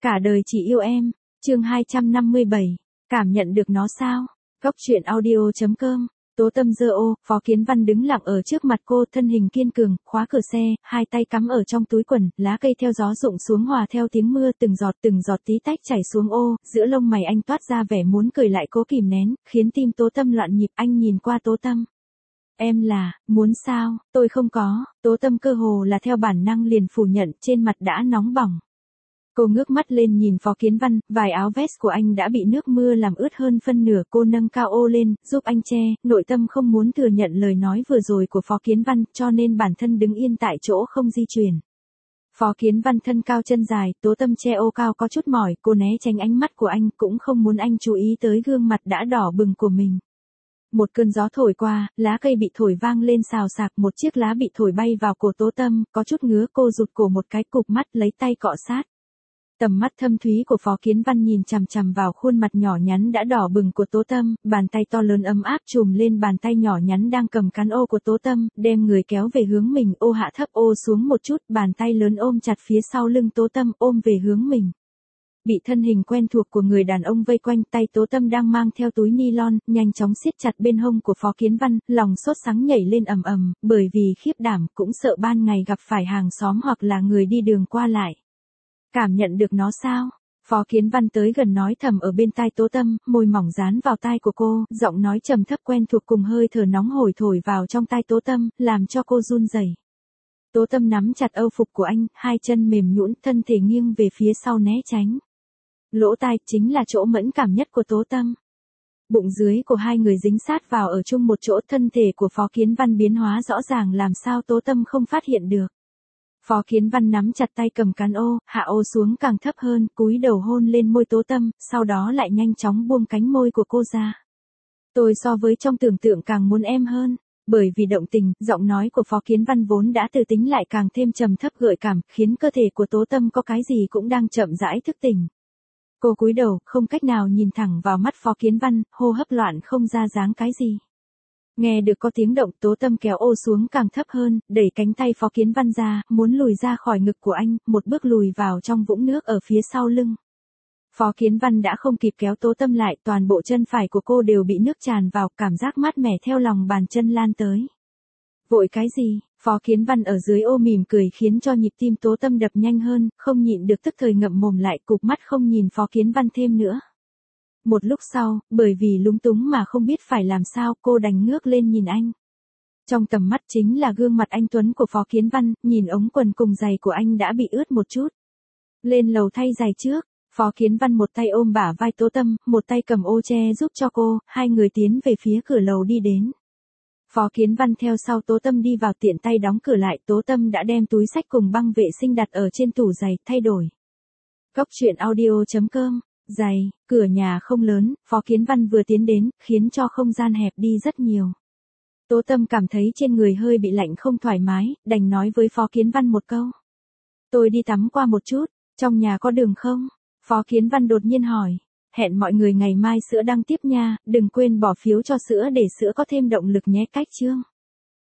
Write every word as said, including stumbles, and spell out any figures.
Cả đời chỉ yêu em, chương hai trăm năm mươi bảy, cảm nhận được nó sao? Góc truyện audio chấm com. Tố Tâm giơ ô, Phó Kiến Văn đứng lặng ở trước mặt cô, thân hình kiên cường, khóa cửa xe, hai tay cắm ở trong túi quần, lá cây theo gió rụng xuống hòa theo tiếng mưa, từng giọt từng giọt tí tách chảy xuống ô, giữa lông mày anh toát ra vẻ muốn cười lại cố kìm nén, khiến tim Tố Tâm loạn nhịp. Anh nhìn qua Tố Tâm. Em là, muốn sao? Tôi không có. Tố Tâm cơ hồ là theo bản năng liền phủ nhận, trên mặt đã nóng bỏng. Cô ngước mắt lên nhìn Phó Kiến Văn, vài áo vest của anh đã bị nước mưa làm ướt hơn phân nửa. Cô nâng cao ô lên, giúp anh che, nội tâm không muốn thừa nhận lời nói vừa rồi của Phó Kiến Văn, cho nên bản thân đứng yên tại chỗ không di chuyển. Phó Kiến Văn thân cao chân dài, Tố Tâm che ô cao có chút mỏi, cô né tránh ánh mắt của anh, cũng không muốn anh chú ý tới gương mặt đã đỏ bừng của mình. Một cơn gió thổi qua, lá cây bị thổi vang lên xào xạc, một chiếc lá bị thổi bay vào cổ Tố Tâm, có chút ngứa. Cô rụt cổ một cái, cụp mắt lấy tay cọ sát. Tầm mắt thâm thúy của Phó Kiến Văn nhìn chằm chằm vào khuôn mặt nhỏ nhắn đã đỏ bừng của Tố Tâm, bàn tay to lớn ấm áp chùm lên bàn tay nhỏ nhắn đang cầm cán ô của Tố Tâm, đem người kéo về hướng mình, ô hạ thấp ô xuống một chút, bàn tay lớn ôm chặt phía sau lưng Tố Tâm, ôm về hướng mình. Bị thân hình quen thuộc của người đàn ông vây quanh, tay Tố Tâm đang mang theo túi nylon, nhanh chóng siết chặt bên hông của Phó Kiến Văn, lòng sốt sắng nhảy lên ầm ầm, bởi vì khiếp đảm, cũng sợ ban ngày gặp phải hàng xóm hoặc là người đi đường qua lại. Cảm nhận được nó sao? Phó Kiến Văn tới gần nói thầm ở bên tai Tố Tâm, môi mỏng dán vào tai của cô, giọng nói trầm thấp quen thuộc cùng hơi thở nóng hổi thổi vào trong tai Tố Tâm, làm cho cô run rẩy. Tố Tâm nắm chặt âu phục của anh, hai chân mềm nhũn, thân thể nghiêng về phía sau né tránh. Lỗ tai chính là chỗ mẫn cảm nhất của Tố Tâm. Bụng dưới của hai người dính sát vào ở chung một chỗ, thân thể của Phó Kiến Văn biến hóa rõ ràng làm sao Tố Tâm không phát hiện được. Phó Kiến Văn nắm chặt tay cầm cán ô, hạ ô xuống càng thấp hơn, cúi đầu hôn lên môi Tố Tâm, sau đó lại nhanh chóng buông cánh môi của cô ra. Tôi so với trong tưởng tượng càng muốn em hơn. Bởi vì động tình, giọng nói của Phó Kiến Văn vốn đã từ tính lại càng thêm trầm thấp gợi cảm, khiến cơ thể của Tố Tâm có cái gì cũng đang chậm rãi thức tỉnh. Cô cúi đầu, không cách nào nhìn thẳng vào mắt Phó Kiến Văn, hô hấp loạn không ra dáng cái gì. Nghe được có tiếng động, Tố Tâm kéo ô xuống càng thấp hơn, đẩy cánh tay Phó Kiến Văn ra, muốn lùi ra khỏi ngực của anh, một bước lùi vào trong vũng nước ở phía sau lưng. Phó Kiến Văn đã không kịp kéo Tố Tâm lại, toàn bộ chân phải của cô đều bị nước tràn vào, cảm giác mát mẻ theo lòng bàn chân lan tới. Vội cái gì? Phó Kiến Văn ở dưới ô mỉm cười khiến cho nhịp tim Tố Tâm đập nhanh hơn, không nhịn được tức thời ngậm mồm lại, cụp mắt không nhìn Phó Kiến Văn thêm nữa. Một lúc sau, bởi vì lúng túng mà không biết phải làm sao, cô đành ngước lên nhìn anh. Trong tầm mắt chính là gương mặt anh tuấn của Phó Kiến Văn, nhìn ống quần cùng giày của anh đã bị ướt một chút. Lên lầu thay giày trước, Phó Kiến Văn một tay ôm bả vai Tố Tâm, một tay cầm ô che giúp cho cô, hai người tiến về phía cửa lầu đi đến. Phó Kiến Văn theo sau Tố Tâm đi vào, tiện tay đóng cửa lại. Tố Tâm đã đem túi xách cùng băng vệ sinh đặt ở trên tủ giày, thay đổi. Góc truyện audio chấm com. Giày, cửa nhà không lớn, Phó Kiến Văn vừa tiến đến, khiến cho không gian hẹp đi rất nhiều. Tố Tâm cảm thấy trên người hơi bị lạnh không thoải mái, đành nói với Phó Kiến Văn một câu. Tôi đi tắm qua một chút, trong nhà có đường không? Phó Kiến Văn đột nhiên hỏi. Hẹn mọi người ngày mai sữa đăng tiếp nha, đừng quên bỏ phiếu cho sữa để sữa có thêm động lực nhé. Cách chương.